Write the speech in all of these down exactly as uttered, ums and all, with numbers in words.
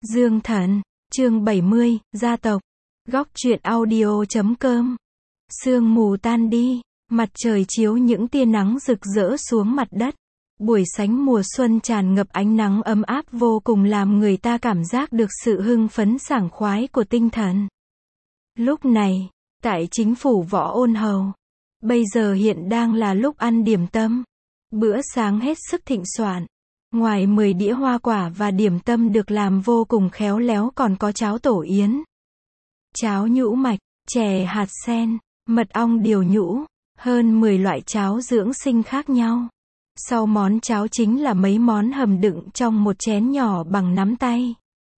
Dương Thần, chương bảy mươi, gia tộc. Góc truyện audio chấm com. Sương mù tan đi, mặt trời chiếu những tia nắng rực rỡ xuống mặt đất. Buổi sáng mùa xuân tràn ngập ánh nắng ấm áp vô cùng làm người ta cảm giác được sự hưng phấn sảng khoái của tinh thần. Lúc này, tại chính phủ Võ Ôn Hầu, bây giờ hiện đang là lúc ăn điểm tâm. Bữa sáng hết sức thịnh soạn. Ngoài mười đĩa hoa quả và điểm tâm được làm vô cùng khéo léo còn có cháo tổ yến, cháo nhũ mạch, chè hạt sen, mật ong điều nhũ, hơn mười loại cháo dưỡng sinh khác nhau. Sau món cháo chính là mấy món hầm đựng trong một chén nhỏ bằng nắm tay.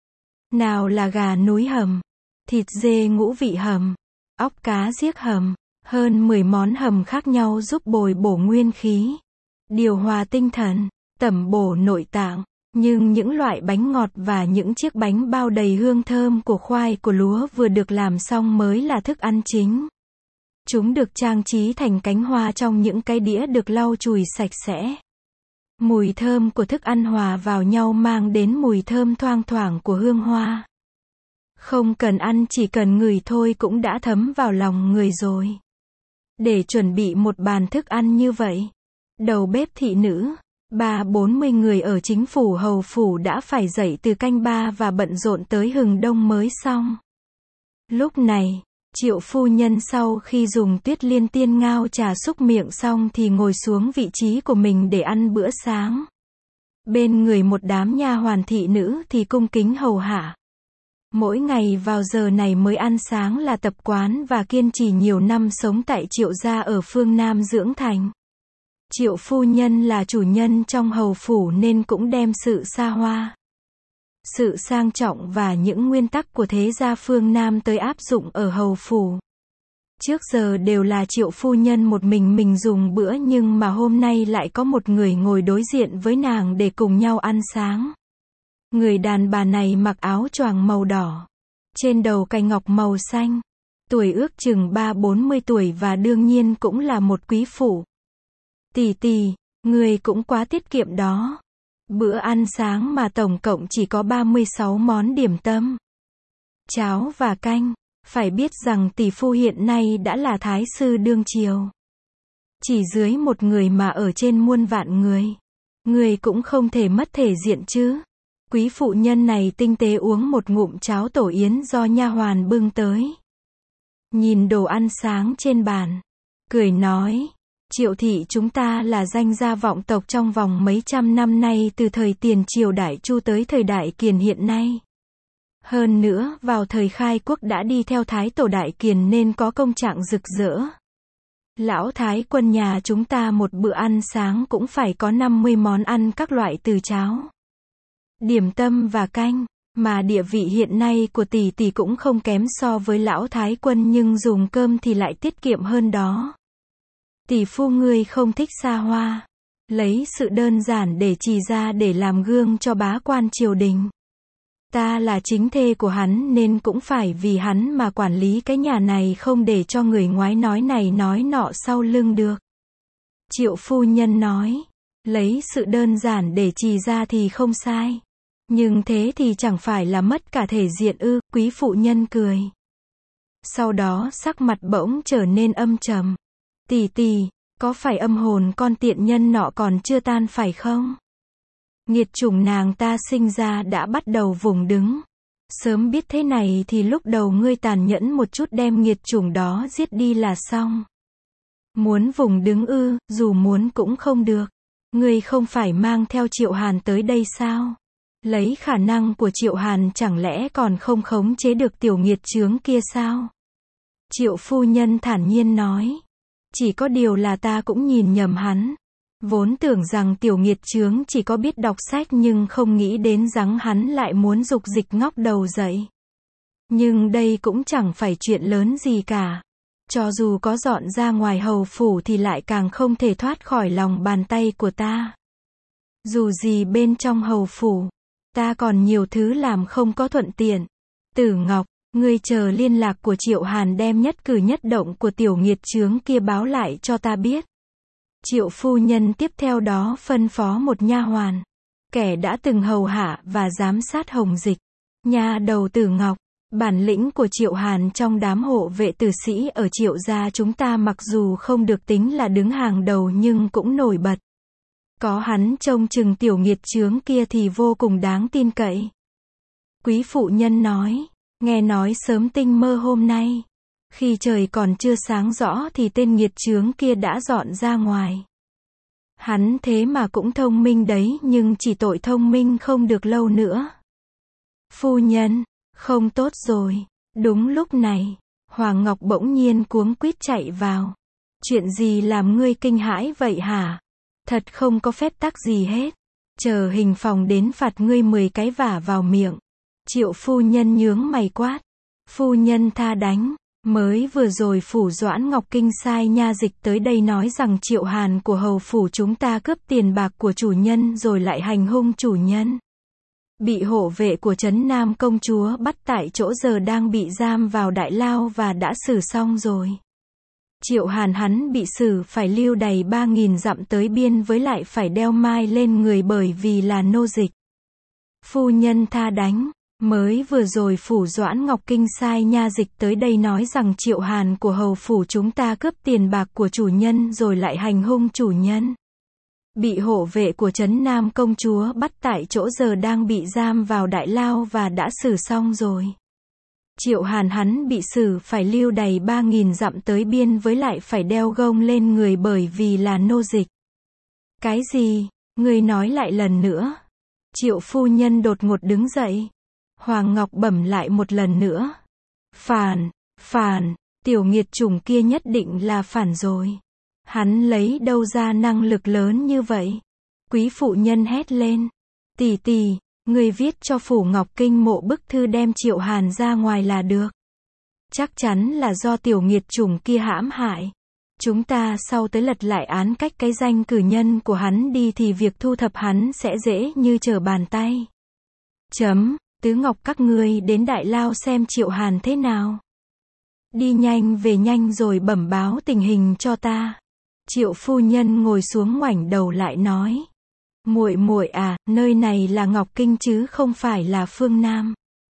Nào là gà núi hầm, thịt dê ngũ vị hầm, ốc cá giếc hầm, hơn mười món hầm khác nhau giúp bồi bổ nguyên khí, điều hòa tinh thần, tẩm bổ nội tạng. Nhưng những loại bánh ngọt và những chiếc bánh bao đầy hương thơm của khoai của lúa vừa được làm xong mới là thức ăn chính. Chúng được trang trí thành cánh hoa trong những cái đĩa được lau chùi sạch sẽ. Mùi thơm của thức ăn hòa vào nhau mang đến mùi thơm thoang thoảng của hương hoa. Không cần ăn, chỉ cần ngửi thôi cũng đã thấm vào lòng người rồi. Để chuẩn bị một bàn thức ăn như vậy, đầu bếp thị nữ, ba bốn mươi người ở chính phủ hầu phủ đã phải dậy từ canh ba và bận rộn tới hừng đông mới xong. Lúc này, Triệu phu nhân sau khi dùng Tuyết Liên Tiên ngao trà xúc miệng xong thì ngồi xuống vị trí của mình để ăn bữa sáng. Bên người một đám nha hoàn thị nữ thì cung kính hầu hạ. Mỗi ngày vào giờ này mới ăn sáng là tập quán và kiên trì nhiều năm sống tại Triệu gia ở phương Nam dưỡng thành. Triệu phu nhân là chủ nhân trong hầu phủ nên cũng đem sự xa hoa, sự sang trọng và những nguyên tắc của thế gia phương Nam tới áp dụng ở hầu phủ. Trước giờ đều là Triệu phu nhân một mình mình dùng bữa, nhưng mà hôm nay lại có một người ngồi đối diện với nàng để cùng nhau ăn sáng. Người đàn bà này mặc áo choàng màu đỏ, trên đầu cài ngọc màu xanh, tuổi ước chừng ba bốn mươi tuổi và đương nhiên cũng là một quý phụ. Tỷ tỷ, người cũng quá tiết kiệm đó. Bữa ăn sáng mà tổng cộng chỉ có ba mươi sáu món điểm tâm, cháo và canh. Phải biết rằng tỷ phu hiện nay đã là thái sư đương triều. Chỉ dưới một người mà ở trên muôn vạn người. Người cũng không thể mất thể diện chứ. Quý phụ nhân này tinh tế uống một ngụm cháo tổ yến do nha hoàn bưng tới. Nhìn đồ ăn sáng trên bàn, cười nói, Triệu thị chúng ta là danh gia vọng tộc trong vòng mấy trăm năm nay, từ thời tiền triều Đại Chu tới thời Đại Kiền hiện nay. Hơn nữa, vào thời khai quốc đã đi theo Thái tổ Đại Kiền nên có công trạng rực rỡ. Lão Thái quân nhà chúng ta một bữa ăn sáng cũng phải có năm mươi món ăn các loại từ cháo, điểm tâm và canh, mà địa vị hiện nay của tỷ tỷ cũng không kém so với Lão Thái quân, nhưng dùng cơm thì lại tiết kiệm hơn đó. Tỷ phu ngươi không thích xa hoa, lấy sự đơn giản để chỉ ra để làm gương cho bá quan triều đình. Ta là chính thê của hắn nên cũng phải vì hắn mà quản lý cái nhà này, không để cho người ngoái nói này nói nọ sau lưng được. Triệu phu nhân nói, lấy sự đơn giản để chỉ ra thì không sai. Nhưng thế thì chẳng phải là mất cả thể diện ư? Quý phụ nhân cười. Sau đó sắc mặt bỗng trở nên âm trầm. Tỷ tỷ, có phải âm hồn con tiện nhân nọ còn chưa tan phải không? Nghiệt chủng nàng ta sinh ra đã bắt đầu vùng đứng. Sớm biết thế này thì lúc đầu ngươi tàn nhẫn một chút đem nghiệt chủng đó giết đi là xong. Muốn vùng đứng ư? Dù muốn cũng không được. Ngươi không phải mang theo Triệu Hàn tới đây sao? Lấy khả năng của Triệu Hàn chẳng lẽ còn không khống chế được tiểu nghiệt chướng kia sao? Triệu phu nhân thản nhiên nói. Chỉ có điều là ta cũng nhìn nhầm hắn. Vốn tưởng rằng tiểu nghiệt chướng chỉ có biết đọc sách nhưng không nghĩ đến rằng hắn lại muốn dục dịch ngóc đầu dậy. Nhưng đây cũng chẳng phải chuyện lớn gì cả. Cho dù có dọn ra ngoài hầu phủ thì lại càng không thể thoát khỏi lòng bàn tay của ta. Dù gì bên trong hầu phủ, ta còn nhiều thứ làm không có thuận tiện. Tử Ngọc, ngươi chờ liên lạc của Triệu Hàn đem nhất cử nhất động của tiểu nghiệt chướng kia báo lại cho ta biết. Triệu phu nhân tiếp theo đó phân phó một nha hoàn, kẻ đã từng hầu hạ và giám sát Hồng Dịch, Nha đầu Tử Ngọc, bản lĩnh của Triệu Hàn trong đám hộ vệ tử sĩ ở Triệu gia chúng ta mặc dù không được tính là đứng hàng đầu nhưng cũng nổi bật. Có hắn trông chừng tiểu nghiệt chướng kia thì vô cùng đáng tin cậy. Quý phụ nhân nói, nghe nói sớm tinh mơ hôm nay, khi trời còn chưa sáng rõ thì tên nghiệt chướng kia đã dọn ra ngoài. Hắn thế mà cũng thông minh đấy, nhưng chỉ tội thông minh không được lâu nữa. Phu nhân, không tốt rồi. Đúng lúc này, Hoàng Ngọc bỗng nhiên cuống quýt chạy vào. Chuyện gì làm ngươi kinh hãi vậy hả? Thật không có phép tắc gì hết. Chờ hình phòng đến phạt ngươi mười cái vả vào miệng. Triệu phu nhân nhướng mày quát. Phu nhân tha đánh. Mới vừa rồi phủ Doãn Ngọc Kinh sai nha dịch tới đây nói rằng Triệu Hàn của hầu phủ chúng ta cướp tiền bạc của chủ nhân rồi lại hành hung chủ nhân. Bị hộ vệ của trấn Nam công chúa bắt tại chỗ, giờ đang bị giam vào đại lao và đã xử xong rồi. Triệu Hàn hắn bị xử phải lưu đày ba nghìn dặm tới biên, với lại phải đeo mai lên người bởi vì là nô dịch. Phu nhân tha đánh. Mới vừa rồi phủ Doãn Ngọc Kinh sai nha dịch tới đây nói rằng Triệu Hàn của hầu phủ chúng ta cướp tiền bạc của chủ nhân rồi lại hành hung chủ nhân. Bị hộ vệ của trấn Nam công chúa bắt tại chỗ, giờ đang bị giam vào đại lao và đã xử xong rồi. Triệu Hàn hắn bị xử phải lưu đày ba nghìn dặm tới biên, với lại phải đeo gông lên người bởi vì là nô dịch. Cái gì? Ngươi nói lại lần nữa. Triệu phu nhân đột ngột đứng dậy. Hoàng Ngọc bẩm lại một lần nữa. Phản, phản, tiểu nghiệt chủng kia nhất định là phản rồi. Hắn lấy đâu ra năng lực lớn như vậy? Quý phụ nhân hét lên. Tỷ tỷ, người viết cho phủ Ngọc Kinh mộ bức thư đem Triệu Hàn ra ngoài là được. Chắc chắn là do tiểu nghiệt chủng kia hãm hại. Chúng ta sau tới lật lại án cách cái danh cử nhân của hắn đi thì việc thu thập hắn sẽ dễ như trở bàn tay. Chấm. Tứ Ngọc các ngươi đến đại lao xem Triệu Hàn thế nào. Đi nhanh về nhanh rồi bẩm báo tình hình cho ta. Triệu phu nhân ngồi xuống ngoảnh đầu lại nói. Muội muội à, nơi này là Ngọc Kinh chứ không phải là phương Nam.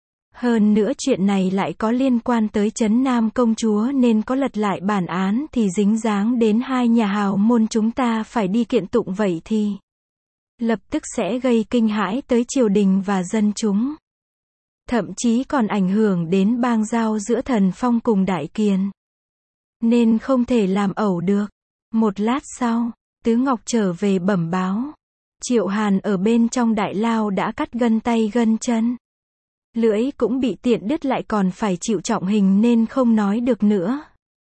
Hơn nữa chuyện này lại có liên quan tới trấn Nam công chúa nên có lật lại bản án thì dính dáng đến hai nhà hào môn chúng ta phải đi kiện tụng, vậy thì lập tức sẽ gây kinh hãi tới triều đình và dân chúng. Thậm chí còn ảnh hưởng đến bang giao giữa Thần Phong cùng Đại Kiền. Nên không thể làm ẩu được. Một lát sau, Tứ Ngọc trở về bẩm báo. Triệu Hàn ở bên trong đại lao đã cắt gân tay gân chân. Lưỡi cũng bị tiện đứt, lại còn phải chịu trọng hình nên không nói được nữa.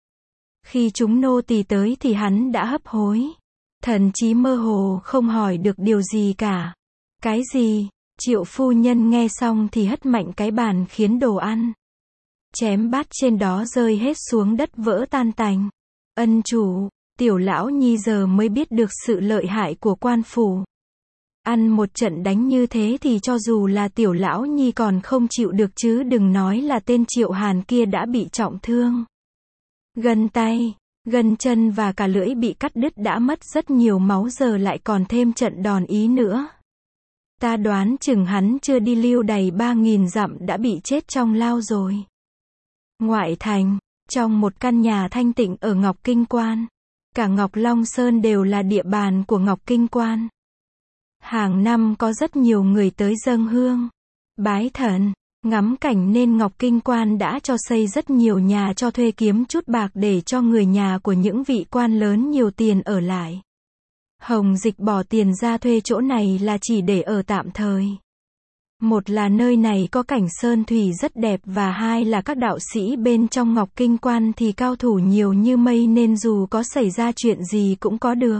Khi chúng nô tỳ tới thì hắn đã hấp hối. Thần trí mơ hồ không hỏi được điều gì cả. Cái gì? Triệu phu nhân nghe xong thì hất mạnh cái bàn khiến đồ ăn chém bát trên đó rơi hết xuống đất vỡ tan tành. Ân chủ, tiểu lão nhi giờ mới biết được sự lợi hại của quan phủ. Ăn một trận đánh như thế thì cho dù là tiểu lão nhi còn không chịu được chứ đừng nói là tên Triệu Hàn kia đã bị trọng thương. Gân tay, gân chân và cả lưỡi bị cắt đứt đã mất rất nhiều máu, giờ lại còn thêm trận đòn ý nữa. Ta đoán chừng hắn chưa đi lưu đày ba nghìn dặm đã bị chết trong lao rồi. Ngoại thành, trong một căn nhà thanh tịnh ở Ngọc Kinh Quan. Cả Ngọc Long Sơn đều là địa bàn của Ngọc Kinh Quan. Hàng năm có rất nhiều người tới dâng hương, bái thần, ngắm cảnh nên Ngọc Kinh Quan đã cho xây rất nhiều nhà cho thuê kiếm chút bạc để cho người nhà của những vị quan lớn nhiều tiền ở lại. Hồng Dịch bỏ tiền ra thuê chỗ này là chỉ để ở tạm thời. Một là nơi này có cảnh sơn thủy rất đẹp và hai là các đạo sĩ bên trong Ngọc Kinh Quan thì cao thủ nhiều như mây nên dù có xảy ra chuyện gì cũng có được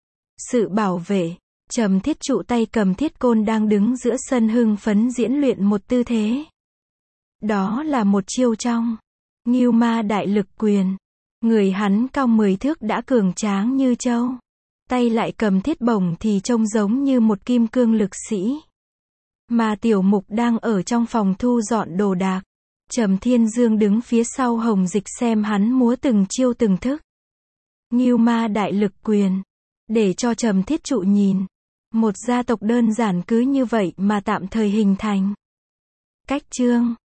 sự bảo vệ. Trầm Thiết Trụ tay cầm thiết côn đang đứng giữa sân hưng phấn diễn luyện một tư thế. Đó là một chiêu trong Ngưu Ma Đại Lực Quyền. Người hắn cao mười thước đã cường tráng như trâu. Tay lại cầm thiết bổng thì trông giống như một kim cương lực sĩ. Mà Tiểu Mục đang ở trong phòng thu dọn đồ đạc. Trầm Thiên Dương đứng phía sau Hồng Dịch xem hắn múa từng chiêu từng thức. Ngưu Ma Đại Lực Quyền. Để cho Trầm Thiết Trụ nhìn. Một gia tộc đơn giản cứ như vậy mà tạm thời hình thành. Cách chương